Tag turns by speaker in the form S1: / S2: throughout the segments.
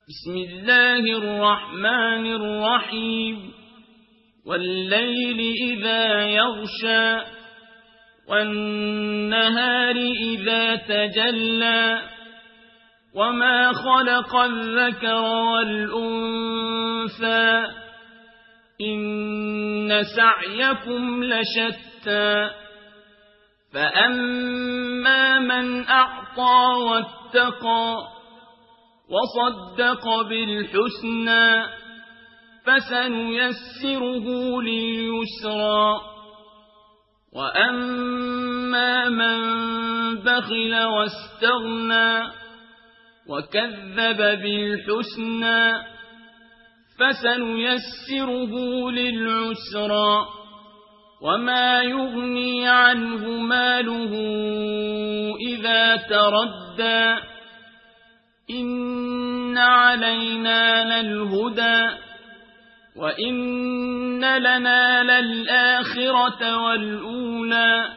S1: بسم الله الرحمن الرحيم والليل إذا يغشى والنهار إذا تجلى وما خلق الذكر والأنثى إن سعيكم لشتى فأما من أعطى واتقى وصدق بالحسنى فسنيسره لليسرى وأما من بخل واستغنى وكذب بالحسنى فسنيسره للعسرى وما يغني عنه ماله إذا تردى إن علينا للهدى وإن لنا للآخرة والأولى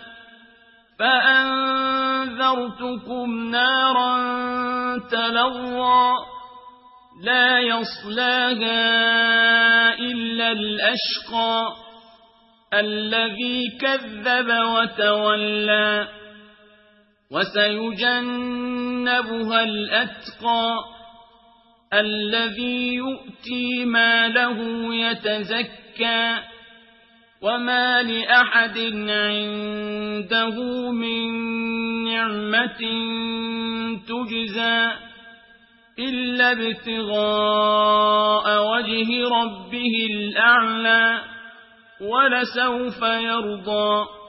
S1: فأنذرتكم نارا تلظى لا يصلاها إلا الأشقى الذي كذب وتولى وسيجنبها الأتقى الذي يؤتي ماله يتزكى وما لأحد عنده من نعمة تجزى إلا ابتغاء وجه ربه الأعلى ولسوف يرضى.